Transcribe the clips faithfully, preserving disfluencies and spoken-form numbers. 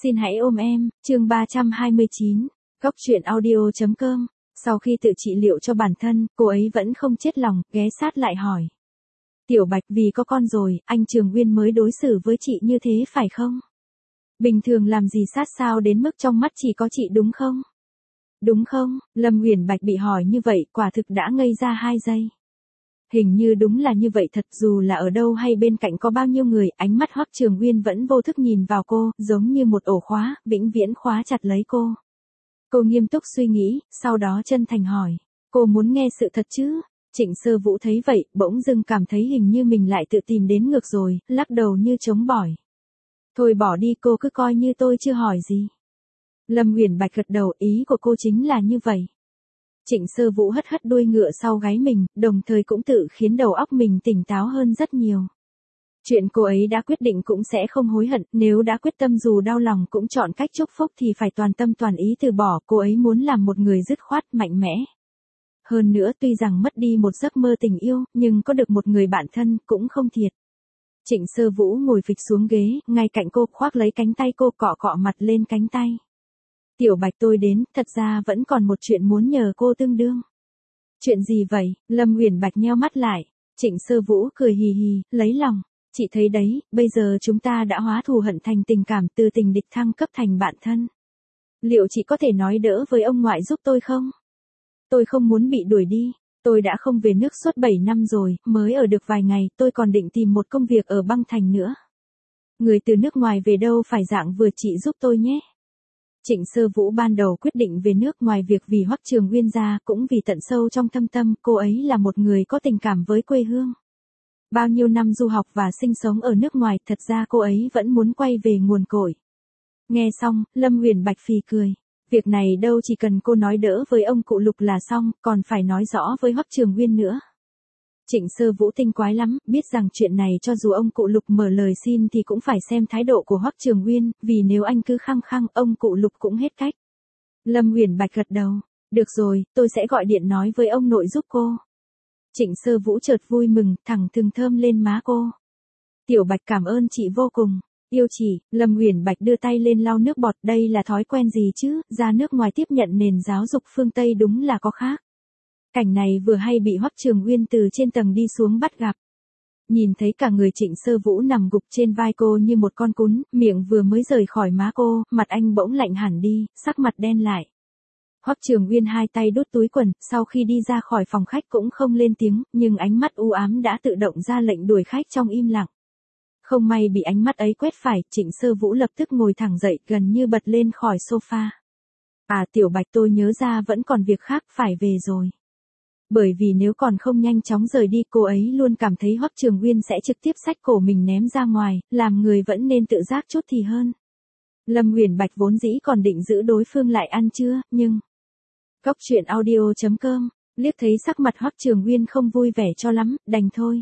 Xin hãy ôm em, chương ba trăm hai mươi chín, Góc truyện audio chấm com. Sau khi tự trị liệu cho bản thân, cô ấy vẫn không chết lòng, ghé sát lại hỏi. Tiểu Bạch, vì có con rồi, anh Trường Uyên mới đối xử với chị như thế phải không? Bình thường làm gì sát sao đến mức trong mắt chỉ có chị đúng không? Đúng không? Lâm Uyển Bạch bị hỏi như vậy, quả thực đã ngây ra hai giây. Hình như đúng là như vậy thật, dù là ở đâu hay bên cạnh có bao nhiêu người, ánh mắt Hoắc Trường Uyên vẫn vô thức nhìn vào cô, giống như một ổ khóa, vĩnh viễn khóa chặt lấy cô. Cô nghiêm túc suy nghĩ, sau đó chân thành hỏi, cô muốn nghe sự thật chứ? Trịnh Sơ Vũ thấy vậy, bỗng dưng cảm thấy hình như mình lại tự tìm đến ngược rồi, lắc đầu như chống bỏi. Thôi bỏ đi, cô cứ coi như tôi chưa hỏi gì. Lâm Uyển Bạch gật đầu, ý của cô chính là như vậy. Trịnh Sơ Vũ hất hất đuôi ngựa sau gáy mình, đồng thời cũng tự khiến đầu óc mình tỉnh táo hơn rất nhiều. Chuyện cô ấy đã quyết định cũng sẽ không hối hận, nếu đã quyết tâm dù đau lòng cũng chọn cách chúc phúc thì phải toàn tâm toàn ý từ bỏ, cô ấy muốn làm một người dứt khoát, mạnh mẽ. Hơn nữa tuy rằng mất đi một giấc mơ tình yêu, nhưng có được một người bạn thân cũng không thiệt. Trịnh Sơ Vũ ngồi phịch xuống ghế, ngay cạnh cô, khoác lấy cánh tay cô, cọ cọ mặt lên cánh tay. Tiểu Bạch, tôi đến, thật ra vẫn còn một chuyện muốn nhờ cô tương đương. Chuyện gì vậy? Lâm Uyển Bạch nheo mắt lại. Trịnh Sơ Vũ cười hì hì, lấy lòng. Chị thấy đấy, bây giờ chúng ta đã hóa thù hận thành tình cảm, từ tình địch thăng cấp thành bạn thân. Liệu chị có thể nói đỡ với ông ngoại giúp tôi không? Tôi không muốn bị đuổi đi. Tôi đã không về nước suốt bảy năm rồi, mới ở được vài ngày, tôi còn định tìm một công việc ở băng thành nữa. Người từ nước ngoài về đâu phải dạng vừa, chị giúp tôi nhé. Trịnh Sơ Vũ ban đầu quyết định về nước, ngoài việc vì Hoắc Trường Uyên ra, cũng vì tận sâu trong thâm tâm, cô ấy là một người có tình cảm với quê hương. Bao nhiêu năm du học và sinh sống ở nước ngoài, thật ra cô ấy vẫn muốn quay về nguồn cội. Nghe xong, Lâm Uyển Bạch phì cười. Việc này đâu chỉ cần cô nói đỡ với ông cụ Lục là xong, còn phải nói rõ với Hoắc Trường Uyên nữa. Trịnh Sơ Vũ tinh quái lắm, biết rằng chuyện này cho dù ông cụ Lục mở lời xin thì cũng phải xem thái độ của Hoắc Trường Uyên, vì nếu anh cứ khăng khăng, ông cụ Lục cũng hết cách. Lâm Uyển Bạch gật đầu, được rồi, tôi sẽ gọi điện nói với ông nội giúp cô. Trịnh Sơ Vũ chợt vui mừng, thẳng thừng thơm lên má cô. Tiểu Bạch, cảm ơn chị vô cùng. Yêu chị. Lâm Uyển Bạch đưa tay lên lau nước bọt, đây là thói quen gì chứ, ra nước ngoài tiếp nhận nền giáo dục phương Tây đúng là có khác. Cảnh này vừa hay bị Hoắc Trường Uyên từ trên tầng đi xuống bắt gặp. Nhìn thấy cả người Trịnh Sơ Vũ nằm gục trên vai cô như một con cún, miệng vừa mới rời khỏi má cô, mặt anh bỗng lạnh hẳn đi, sắc mặt đen lại. Hoắc Trường Uyên hai tay đút túi quần, sau khi đi ra khỏi phòng khách cũng không lên tiếng, nhưng ánh mắt u ám đã tự động ra lệnh đuổi khách trong im lặng. Không may bị ánh mắt ấy quét phải, Trịnh Sơ Vũ lập tức ngồi thẳng dậy, gần như bật lên khỏi sofa. À, Tiểu Bạch, tôi nhớ ra vẫn còn việc khác, phải về rồi. Bởi vì nếu còn không nhanh chóng rời đi, cô ấy luôn cảm thấy Hoắc Trường Uyên sẽ trực tiếp xách cổ mình ném ra ngoài, làm người vẫn nên tự giác chút thì hơn. Lâm Uyển Bạch vốn dĩ còn định giữ đối phương lại ăn trưa, nhưng... Góc truyện audio chấm com, liếc thấy sắc mặt Hoắc Trường Uyên không vui vẻ cho lắm, đành thôi.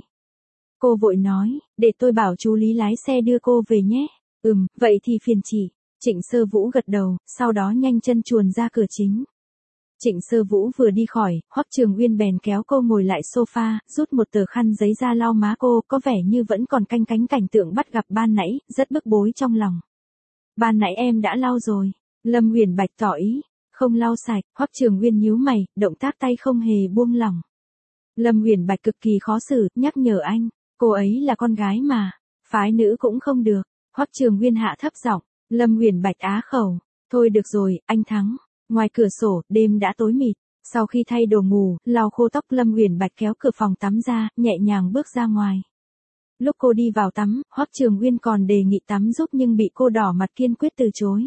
Cô vội nói, để tôi bảo chú Lý lái xe đưa cô về nhé. Ừm, vậy thì phiền chị. Trịnh Sơ Vũ gật đầu, sau đó nhanh chân chuồn ra cửa chính. Trịnh Sơ Vũ vừa đi khỏi, Hoắc Trường Uyên bèn kéo cô ngồi lại sofa, rút một tờ khăn giấy ra lau má cô, có vẻ như vẫn còn canh cánh cảnh tượng bắt gặp ban nãy, rất bức bối trong lòng. Ban nãy em đã lau rồi. Lâm Uyển Bạch tỏ ý, không lau sạch. Hoắc Trường Uyên nhíu mày, động tác tay không hề buông lỏng. Lâm Uyển Bạch cực kỳ khó xử, nhắc nhở anh, cô ấy là con gái mà, phái nữ cũng không được. Hoắc Trường Uyên hạ thấp giọng. Lâm Uyển Bạch á khẩu, thôi được rồi, anh thắng. Ngoài cửa sổ, đêm đã tối mịt. Sau khi thay đồ ngủ, lau khô tóc, Lâm Uyển Bạch kéo cửa phòng tắm ra, nhẹ nhàng bước ra ngoài. Lúc cô đi vào tắm, Hoắc Trường Uyên còn đề nghị tắm giúp nhưng bị cô đỏ mặt kiên quyết từ chối.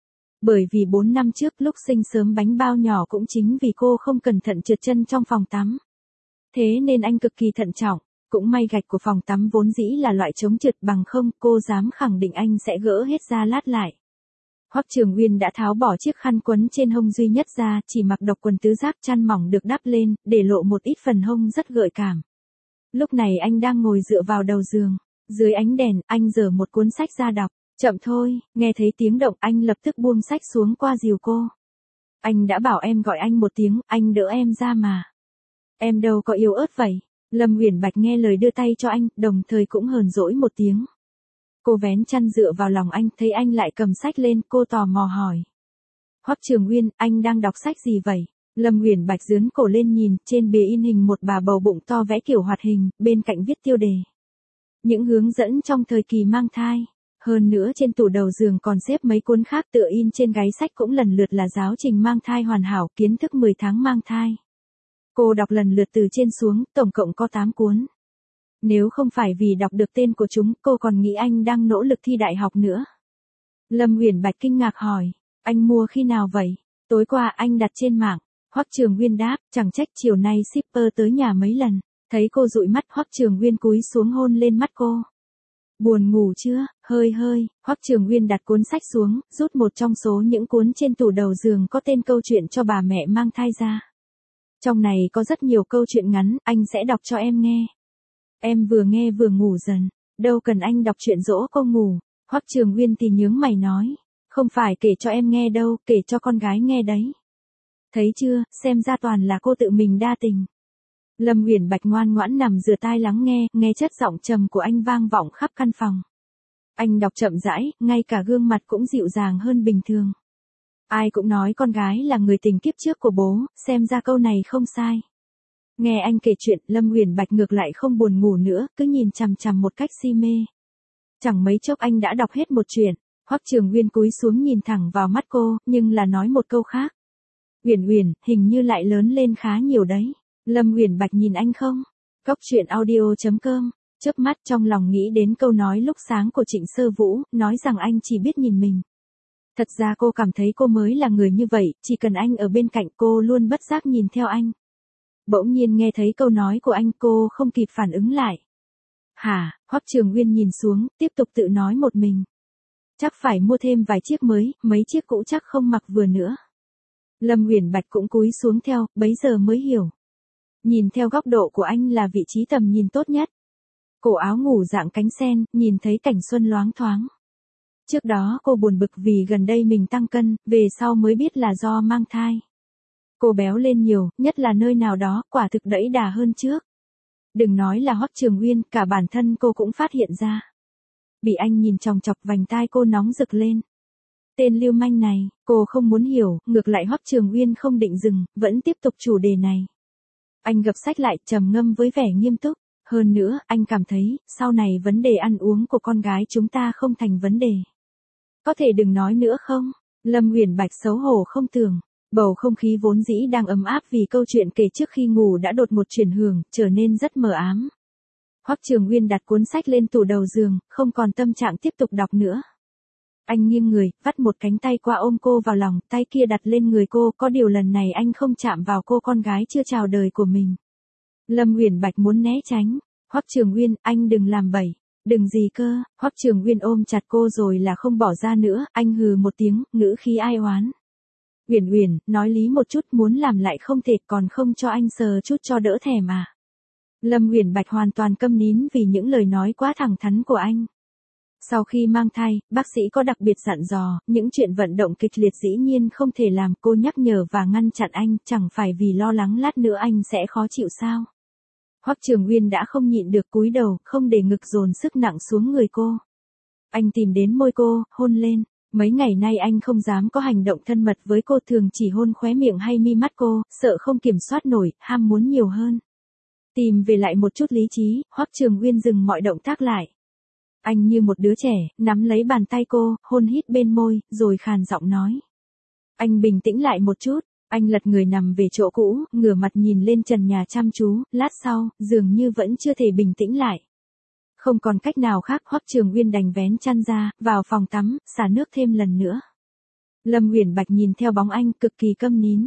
Bởi vì bốn năm trước lúc sinh sớm bánh bao nhỏ cũng chính vì cô không cẩn thận trượt chân trong phòng tắm. Thế nên anh cực kỳ thận trọng, cũng may gạch của phòng tắm vốn dĩ là loại chống trượt, bằng không cô dám khẳng định anh sẽ gỡ hết ra lát lại. Hoắc Trường Uyên đã tháo bỏ chiếc khăn quấn trên hông duy nhất ra, chỉ mặc độc quần tứ giác chăn mỏng được đắp lên, để lộ một ít phần hông rất gợi cảm. Lúc này anh đang ngồi dựa vào đầu giường, dưới ánh đèn, anh giở một cuốn sách ra đọc. Chậm thôi, nghe thấy tiếng động anh lập tức buông sách xuống qua dìu cô. Anh đã bảo em gọi anh một tiếng, anh đỡ em ra mà. Em đâu có yếu ớt vậy. Lâm Uyển Bạch nghe lời đưa tay cho anh, đồng thời cũng hờn dỗi một tiếng. Cô vén chăn dựa vào lòng anh, thấy anh lại cầm sách lên, cô tò mò hỏi. Hoắc Trường Nguyên, anh đang đọc sách gì vậy? Lâm Uyển Bạch giương cổ lên nhìn, trên bìa in hình một bà bầu bụng to vẽ kiểu hoạt hình, bên cạnh viết tiêu đề. Những hướng dẫn trong thời kỳ mang thai. Hơn nữa trên tủ đầu giường còn xếp mấy cuốn khác tựa in trên gáy sách cũng lần lượt là giáo trình mang thai hoàn hảo, kiến thức mười tháng mang thai. Cô đọc lần lượt từ trên xuống, tổng cộng có tám cuốn. Nếu không phải vì đọc được tên của chúng, cô còn nghĩ anh đang nỗ lực thi đại học nữa. Lâm Uyển Bạch kinh ngạc hỏi, anh mua khi nào vậy? Tối qua anh đặt trên mạng. Hoắc Trường Nguyên đáp, chẳng trách chiều nay shipper tới nhà mấy lần. Thấy cô dụi mắt, Hoắc Trường Nguyên cúi xuống hôn lên mắt cô. Buồn ngủ chưa? Hơi hơi. Hoắc Trường Nguyên đặt cuốn sách xuống, rút một trong số những cuốn trên tủ đầu giường có tên câu chuyện cho bà mẹ mang thai ra. Trong này có rất nhiều câu chuyện ngắn, anh sẽ đọc cho em nghe. Em vừa nghe vừa ngủ dần, đâu cần anh đọc chuyện dỗ cô ngủ. Hoắc Trường Nguyên thì nhướng mày nói, không phải kể cho em nghe đâu, kể cho con gái nghe đấy. Thấy chưa, xem ra toàn là cô tự mình đa tình. Lâm Uyển Bạch ngoan ngoãn nằm rửa tai lắng nghe, nghe chất giọng trầm của anh vang vọng khắp căn phòng. Anh đọc chậm rãi, ngay cả gương mặt cũng dịu dàng hơn bình thường. Ai cũng nói con gái là người tình kiếp trước của bố, xem ra câu này không sai. Nghe anh kể chuyện, Lâm Uyển Bạch ngược lại không buồn ngủ nữa, cứ nhìn chằm chằm một cách si mê. Chẳng mấy chốc anh đã đọc hết một chuyện. Hoắc Trường Nguyên cúi xuống nhìn thẳng vào mắt cô, nhưng là nói một câu khác. Uyển Uyển, hình như lại lớn lên khá nhiều đấy. Lâm Uyển Bạch nhìn anh không? Cóc truyện audio chấm com, chớp mắt trong lòng nghĩ đến câu nói lúc sáng của Trịnh Sơ Vũ, nói rằng anh chỉ biết nhìn mình. Thật ra cô cảm thấy cô mới là người như vậy, chỉ cần anh ở bên cạnh cô luôn bất giác nhìn theo anh. Bỗng nhiên nghe thấy câu nói của anh, cô không kịp phản ứng lại. Hả? Hoắc Trường Nguyên nhìn xuống, tiếp tục tự nói một mình. Chắc phải mua thêm vài chiếc mới, mấy chiếc cũ chắc không mặc vừa nữa. Lâm Uyển Bạch cũng cúi xuống theo, bấy giờ mới hiểu. Nhìn theo góc độ của anh là vị trí tầm nhìn tốt nhất. Cổ áo ngủ dạng cánh sen, nhìn thấy cảnh xuân loáng thoáng. Trước đó cô buồn bực vì gần đây mình tăng cân, về sau mới biết là do mang thai. Cô béo lên nhiều, nhất là nơi nào đó, quả thực đẫy đà hơn trước. Đừng nói là Hoắc Trường Nguyên, cả bản thân cô cũng phát hiện ra. Bị anh nhìn chòng chọc vành tai cô nóng rực lên. Tên lưu manh này, cô không muốn hiểu, ngược lại Hoắc Trường Nguyên không định dừng, vẫn tiếp tục chủ đề này. Anh gập sách lại, trầm ngâm với vẻ nghiêm túc. Hơn nữa, anh cảm thấy, sau này vấn đề ăn uống của con gái chúng ta không thành vấn đề. Có thể đừng nói nữa không? Lâm Uyển Bạch xấu hổ không tưởng. Bầu không khí vốn dĩ đang ấm áp vì câu chuyện kể trước khi ngủ đã đột một chuyển hướng, trở nên rất mờ ám. Hoắc Trường Nguyên đặt cuốn sách lên tủ đầu giường, không còn tâm trạng tiếp tục đọc nữa. Anh nghiêng người, vắt một cánh tay qua ôm cô vào lòng, tay kia đặt lên người cô, có điều lần này anh không chạm vào cô con gái chưa chào đời của mình. Lâm Uyển Bạch muốn né tránh. Hoắc Trường Nguyên, anh đừng làm bậy. Đừng gì cơ? Hoắc Trường Nguyên ôm chặt cô rồi là không bỏ ra nữa, anh hừ một tiếng, ngữ khí ai oán. Uyển Uyển, nói lý một chút, muốn làm lại không thể, còn không cho anh sờ chút cho đỡ thèm à? Lâm Uyển Bạch hoàn toàn câm nín vì những lời nói quá thẳng thắn của anh. Sau khi mang thai, bác sĩ có đặc biệt dặn dò, những chuyện vận động kịch liệt dĩ nhiên không thể làm, cô nhắc nhở và ngăn chặn anh, chẳng phải vì lo lắng lát nữa anh sẽ khó chịu sao? Hoắc Trường Nguyên đã không nhịn được cúi đầu, không để ngực dồn sức nặng xuống người cô. Anh tìm đến môi cô, hôn lên. Mấy ngày nay anh không dám có hành động thân mật với cô, thường chỉ hôn khóe miệng hay mi mắt cô, sợ không kiểm soát nổi, ham muốn nhiều hơn. Tìm về lại một chút lý trí, Hoắc Trường Nguyên dừng mọi động tác lại. Anh như một đứa trẻ, nắm lấy bàn tay cô, hôn hít bên môi, rồi khàn giọng nói. Anh bình tĩnh lại một chút, anh lật người nằm về chỗ cũ, ngửa mặt nhìn lên trần nhà chăm chú, lát sau, dường như vẫn chưa thể bình tĩnh lại. Không còn cách nào khác, Hoắc Trường Nguyên đành vén chăn ra, vào phòng tắm, xả nước thêm lần nữa. Lâm Uyển Bạch nhìn theo bóng anh, cực kỳ câm nín.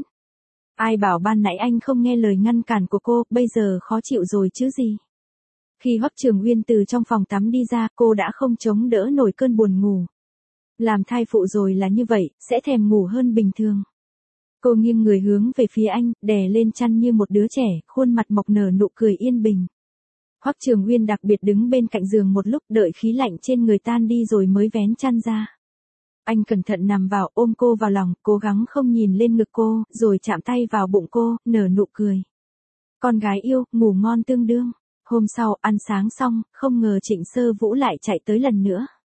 Ai bảo ban nãy anh không nghe lời ngăn cản của cô, bây giờ khó chịu rồi chứ gì. Khi Hoắc Trường Nguyên từ trong phòng tắm đi ra, cô đã không chống đỡ nổi cơn buồn ngủ. Làm thai phụ rồi là như vậy, sẽ thèm ngủ hơn bình thường. Cô nghiêng người hướng về phía anh, đè lên chăn như một đứa trẻ, khuôn mặt mộc nở nụ cười yên bình. Hoắc Trường Nguyên đặc biệt đứng bên cạnh giường một lúc, đợi khí lạnh trên người tan đi rồi mới vén chăn ra. Anh cẩn thận nằm vào, ôm cô vào lòng, cố gắng không nhìn lên ngực cô, rồi chạm tay vào bụng cô, nở nụ cười. Con gái yêu, ngủ ngon tương đương. Hôm sau, ăn sáng xong, không ngờ Trịnh Sơ Vũ lại chạy tới lần nữa.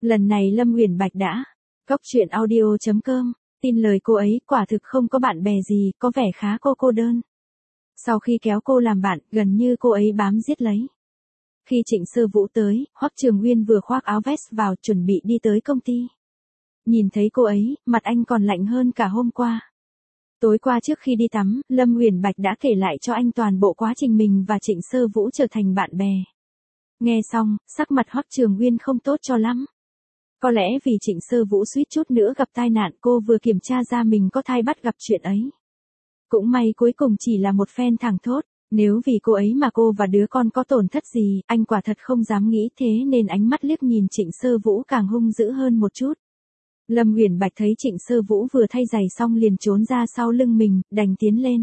Lần này Lâm Uyển Bạch đã. Cóc truyện audio chấm com, tin lời cô ấy quả thực không có bạn bè gì, có vẻ khá cô cô đơn. Sau khi kéo cô làm bạn, gần như cô ấy bám giết lấy. Khi Trịnh Sơ Vũ tới, Hoắc Trường Nguyên vừa khoác áo vest vào chuẩn bị đi tới công ty. Nhìn thấy cô ấy, mặt anh còn lạnh hơn cả hôm qua. Tối qua trước khi đi tắm, Lâm Uyển Bạch đã kể lại cho anh toàn bộ quá trình mình và Trịnh Sơ Vũ trở thành bạn bè. Nghe xong, sắc mặt Hoắc Trường Nguyên không tốt cho lắm. Có lẽ vì Trịnh Sơ Vũ suýt chút nữa gặp tai nạn, cô vừa kiểm tra ra mình có thai bắt gặp chuyện ấy. Cũng may cuối cùng chỉ là một phen thẳng thốt, nếu vì cô ấy mà cô và đứa con có tổn thất gì, anh quả thật không dám nghĩ thế nên ánh mắt liếc nhìn Trịnh Sơ Vũ càng hung dữ hơn một chút. Lâm Uyển Bạch thấy Trịnh Sơ Vũ vừa thay giày xong liền trốn ra sau lưng mình, đành tiến lên.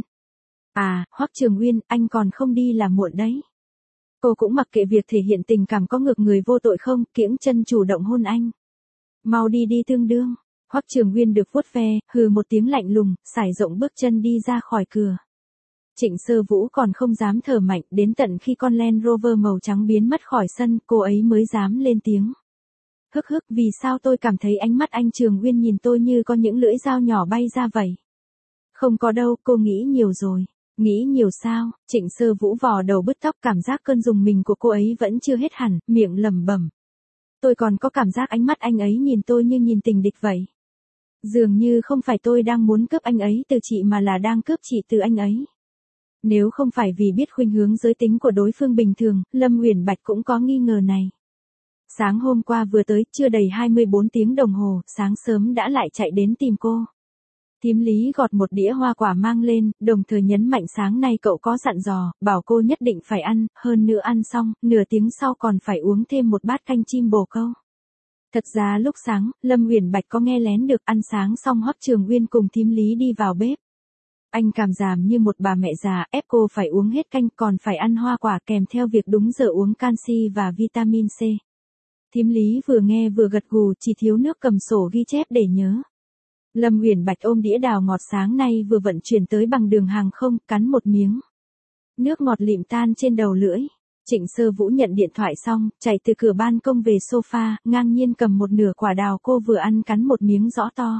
À, Hoắc Trường Nguyên, anh còn không đi là muộn đấy. Cô cũng mặc kệ việc thể hiện tình cảm có ngược người vô tội không, kiễng chân chủ động hôn anh. Mau đi đi tương đương. Hoắc Trường Nguyên được vuốt ve, hừ một tiếng lạnh lùng, sải rộng bước chân đi ra khỏi cửa. Trịnh Sơ Vũ còn không dám thở mạnh, đến tận khi con Land Rover màu trắng biến mất khỏi sân, cô ấy mới dám lên tiếng. Hức hức, vì sao tôi cảm thấy ánh mắt anh Trường Nguyên nhìn tôi như có những lưỡi dao nhỏ bay ra vậy? Không có đâu, cô nghĩ nhiều rồi. Nghĩ nhiều sao? Trịnh Sơ Vũ vò đầu bứt tóc, cảm giác cơn rùng mình của cô ấy vẫn chưa hết hẳn, miệng lẩm bẩm. Tôi còn có cảm giác ánh mắt anh ấy nhìn tôi như nhìn tình địch vậy. Dường như không phải tôi đang muốn cướp anh ấy từ chị mà là đang cướp chị từ anh ấy. Nếu không phải vì biết khuynh hướng giới tính của đối phương bình thường, Lâm Uyển Bạch cũng có nghi ngờ này. Sáng hôm qua vừa tới, chưa đầy hai mươi bốn tiếng đồng hồ, sáng sớm đã lại chạy đến tìm cô. Thím Lý gọt một đĩa hoa quả mang lên, đồng thời nhấn mạnh sáng nay cậu có dặn dò, bảo cô nhất định phải ăn, hơn nữa ăn xong, nửa tiếng sau còn phải uống thêm một bát canh chim bồ câu. Thật ra lúc sáng, Lâm Uyển Bạch có nghe lén được, ăn sáng xong Hoắc Trường Nguyên cùng thím Lý đi vào bếp. Anh cảm giảm như một bà mẹ già, ép cô phải uống hết canh còn phải ăn hoa quả kèm theo việc đúng giờ uống canxi và vitamin C. Thím Lý vừa nghe vừa gật gù, chỉ thiếu nước cầm sổ ghi chép để nhớ. Lâm Uyển Bạch ôm đĩa đào ngọt sáng nay vừa vận chuyển tới bằng đường hàng không, cắn một miếng. Nước ngọt lịm tan trên đầu lưỡi. Trịnh Sơ Vũ nhận điện thoại xong, chạy từ cửa ban công về sofa, ngang nhiên cầm một nửa quả đào cô vừa ăn cắn một miếng rõ to.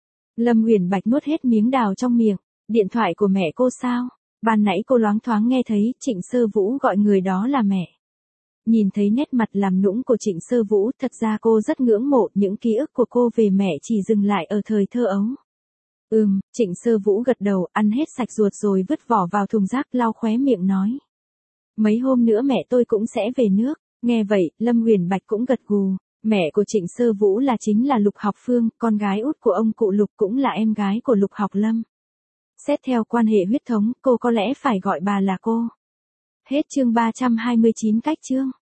Lâm Uyển Bạch nuốt hết miếng đào trong miệng. Điện thoại của mẹ cô sao? Ban nãy cô loáng thoáng nghe thấy Trịnh Sơ Vũ gọi người đó là mẹ. Nhìn thấy nét mặt làm nũng của Trịnh Sơ Vũ, thật ra cô rất ngưỡng mộ, những ký ức của cô về mẹ chỉ dừng lại ở thời thơ ấu. Ừm, Trịnh Sơ Vũ gật đầu, ăn hết sạch ruột rồi vứt vỏ vào thùng rác, lau khóe miệng nói. Mấy hôm nữa mẹ tôi cũng sẽ về nước. Nghe vậy, Lâm Uyển Bạch cũng gật gù. Mẹ của Trịnh Sơ Vũ là chính là Lục Học Phương, con gái út của ông cụ Lục, cũng là em gái của Lục Học Lâm. Xét theo quan hệ huyết thống, cô có lẽ phải gọi bà là cô. Hết chương ba trăm hai mươi chín cách chương.